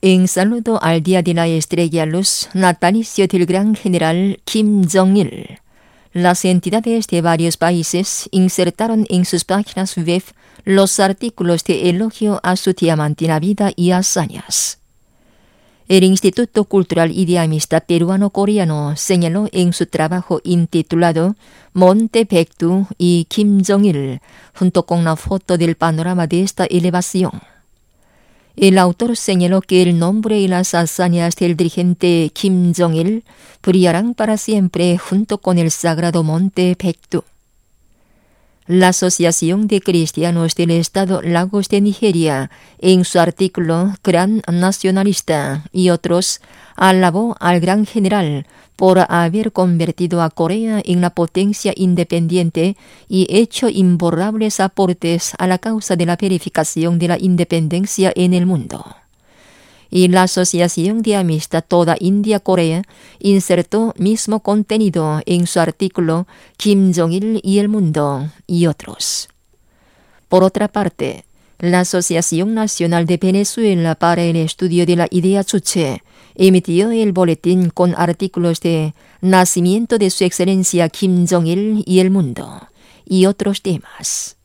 En saludo al Día de la Estrella Luz natalicio del gran general Kim Jong-il, las entidades de varios países insertaron en sus páginas web los artículos de elogio a su diamantina vida y hazañas. El Instituto Cultural y de Amistad Peruano-Coreano señaló en su trabajo intitulado Monte Baekdu y Kim Jong-il, junto con la foto del panorama de esta elevación. El autor señaló que el nombre y las hazañas del dirigente Kim Jong-il brillarán para siempre junto con el sagrado Monte Baekdu. La Asociación de Cristianos del Estado Lagos de Nigeria, en su artículo Gran Nacionalista y otros, alabó al gran general por haber convertido a Corea en la potencia independiente y hecho imborrables aportes a la causa de la verificación de la independencia en el mundo. Y la Asociación de Amistad Toda India-Corea insertó mismo contenido en su artículo Kim Jong-il y el mundo y otros. Por otra parte, la Asociación Nacional de Venezuela para el Estudio de la Idea Chuche emitió el boletín con artículos de nacimiento de su excelencia Kim Jong-il y el mundo y otros temas.